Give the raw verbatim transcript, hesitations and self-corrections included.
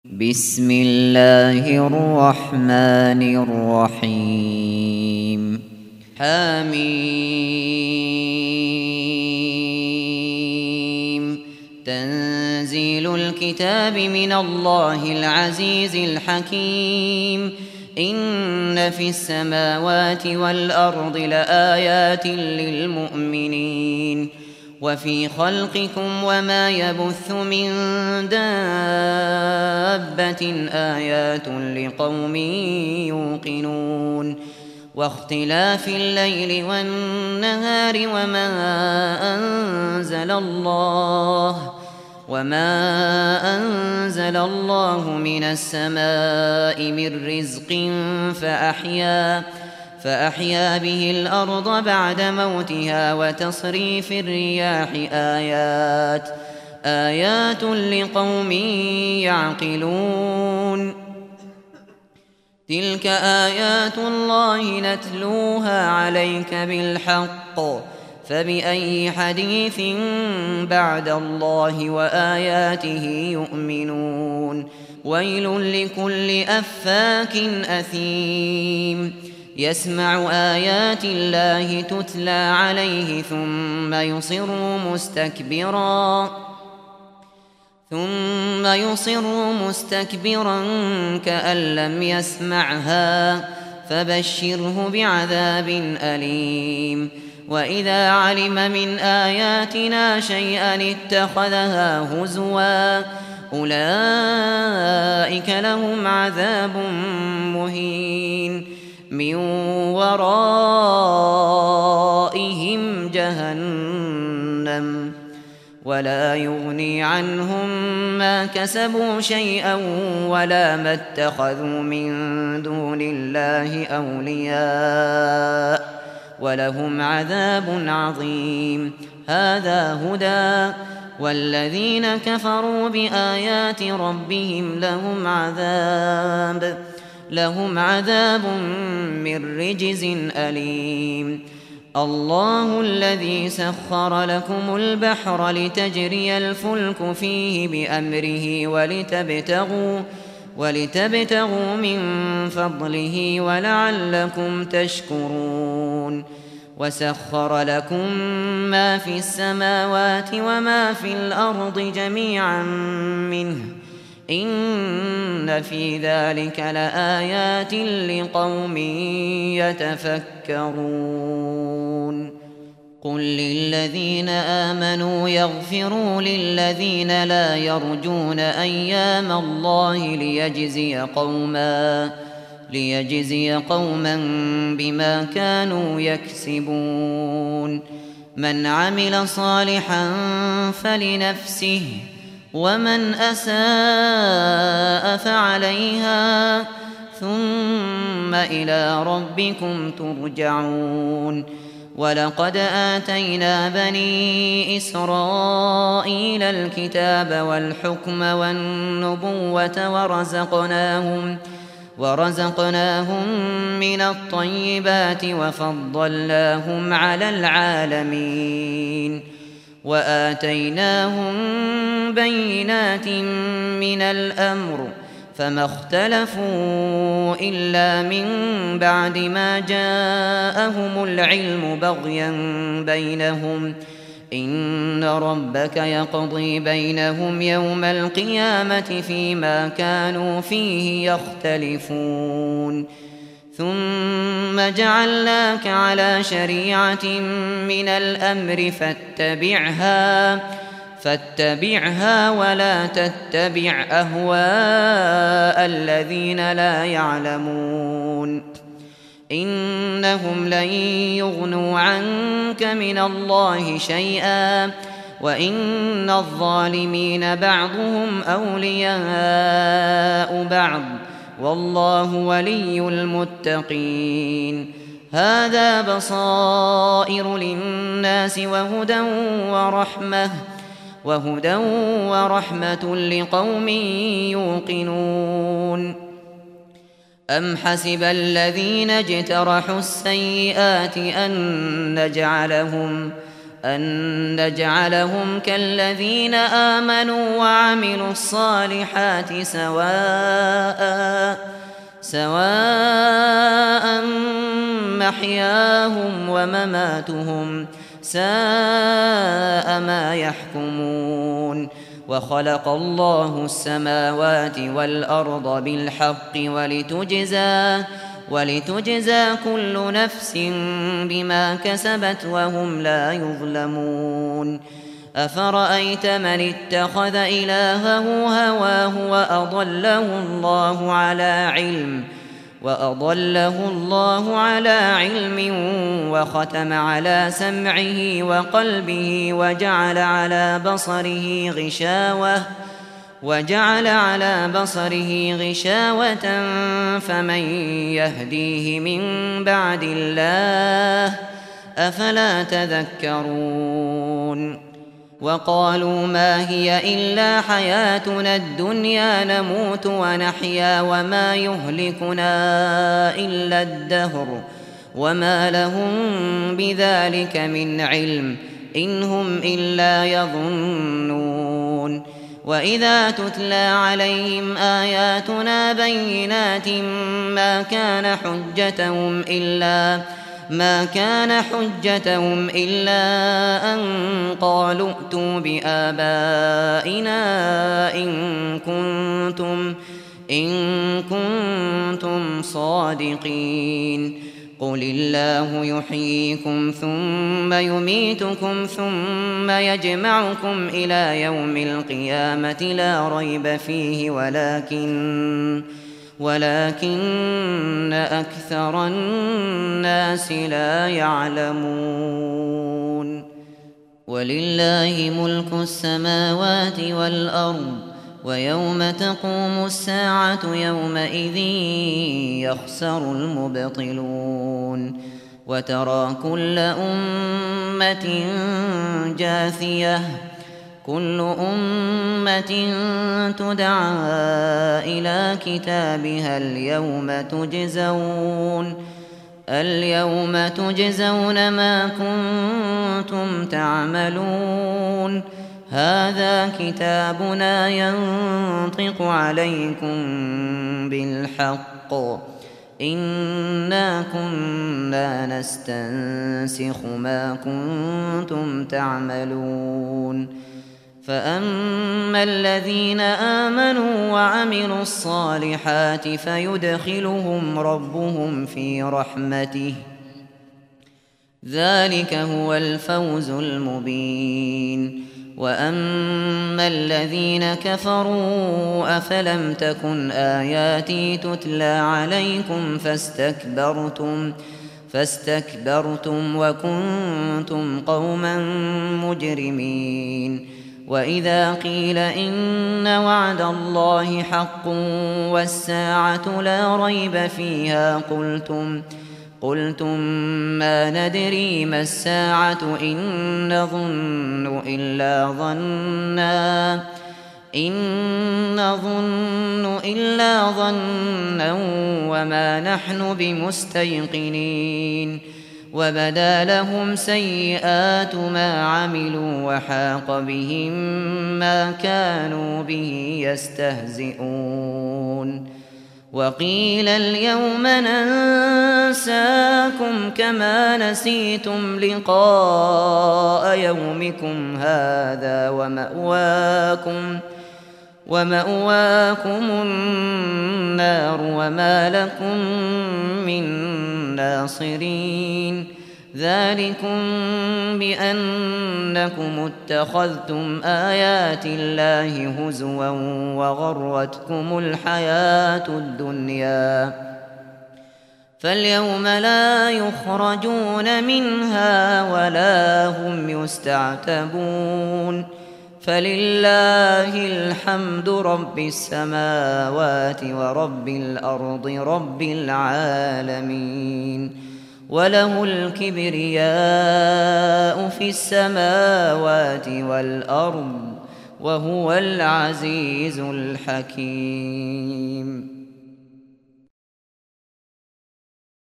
بسم الله الرحمن الرحيم حميم تنزيل الكتاب من الله العزيز الحكيم إن في السماوات والأرض لآيات للمؤمنين وفي خلقكم وما يبث من دابة آيات لقوم يوقنون واختلاف الليل والنهار وما أنزل الله وما أنزل الله من السماء من رزق فأحيا فأحيا به الأرض بعد موتها وتصريف الرياح آيات آيات لقوم يعقلون تلك آيات الله نتلوها عليك بالحق فبأي حديث بعد الله وآياته يؤمنون ويل لكل أفاك أثيم يسمع آيات الله تتلى عليه ثم يصر مستكبرا ثم يصر مستكبرا كأن لم يسمعها فبشره بعذاب أليم وإذا علم من آياتنا شيئا اتخذها هزوا أولئك لهم عذاب مهين من ورائهم جهنم ولا يغني عنهم ما كسبوا شيئا ولا ما اتخذوا من دون الله أولياء ولهم عذاب عظيم هذا هدى والذين كفروا بآيات ربهم لهم عذاب لهم عذاب من رجز أليم الله الذي سخر لكم البحر لتجري الفلك فيه بأمره ولتبتغوا ولتبتغوا من فضله ولعلكم تشكرون وسخر لكم ما في السماوات وما في الأرض جميعا منه إن في ذلك لآيات لقوم يتفكرون قل للذين آمنوا يغفروا للذين لا يرجون أيام الله ليجزي قوما ليجزي قوما بما كانوا يكسبون من عمل صالحا فلنفسه ومن أساء فعليها ثم إلى ربكم ترجعون ولقد آتينا بني إسرائيل الكتاب والحكم والنبوة ورزقناهم ورزقناهم من الطيبات وفضلناهم على العالمين وآتيناهم بينات من الأمر فما اختلفوا إلا من بعد ما جاءهم العلم بغيا بينهم إن ربك يقضي بينهم يوم القيامة فيما كانوا فيه يختلفون ثم جعلناك على شريعة من الأمر فاتبعها فاتبعها ولا تتبع أهواء الذين لا يعلمون إنهم لن يغنوا عنك من الله شيئا وإن الظالمين بعضهم أولياء بعض والله ولي المتقين هذا بصائر للناس وهدى ورحمة وهدى ورحمة لقوم يوقنون أم حسب الذين اجترحوا السيئات أن نجعلهم أن نجعلهم كالذين آمنوا وعملوا الصالحات سواء سواء محياهم ومماتهم ساء ما يحكمون. وخلق الله السماوات والأرض بالحق ولتجزى ولتجزى كل نفس بما كسبت وهم لا يظلمون. أفرأيت من اتخذ إلهه هواه وأضله الله على علم وأضله الله على علم وختم على سمعه وقلبه وجعل على بصره غشاوة وجعل على بصره غشاوة فمن يهديه من بعد الله أفلا تذكرون. وقالوا ما هي إلا حياتنا الدنيا نموت ونحيا وما يهلكنا إلا الدهر وما لهم بذلك من علم إن هم إلا يظنون. وإذا تتلى عليهم آياتنا بينات ما كان حجتهم إلا ما كان حجتهم إلا أن قالوا ائتوا بآبائنا إن كنتم إن كنتم صادقين. قل الله يحييكم ثم يميتكم ثم يجمعكم إلى يوم القيامة لا ريب فيه ولكن ولكن أكثر الناس لا يعلمون. ولله ملك السماوات والأرض ويوم تقوم الساعة يومئذ يخسر المبطلون. وترى كل أمة جاثية كل أمة تدعى إلى كتابها اليوم تجزون اليوم تجزون ما كنتم تعملون. هذا كتابنا ينطق عليكم بالحق إنا كنا نستنسخ ما كنتم تعملون. فأما الذين آمنوا وعملوا الصالحات فيدخلهم ربهم في رحمته ذلك هو الفوز المبين. وأما الذين كفروا أفلم تكن آياتي تتلى عليكم فاستكبرتم فاستكبرتم وكنتم قوما مجرمين. وإذا قيل إن وعد الله حق والساعة لا ريب فيها قلتم قلتم ما ندري ما الساعة إن نظن إلا ظنا إن نظن إلا ظنا وما نحن بمستيقنين. وبدا لهم سيئات ما عملوا وحاق بهم ما كانوا به يستهزئون. وقيل اليوم ننساكم كما نسيتم لقاء يومكم هذا ومأواكم ومأواكم النار وما لكم من ناصرين. ذلكم بأنكم اتخذتم آيات الله هزوا وغرتكم الحياة الدنيا فاليوم لا يخرجون منها ولا هم يستعتبون. فلله الحمد رب السماوات ورب الأرض رب العالمين. وله الكبرياء في السماوات والأرض وهو العزيز الحكيم.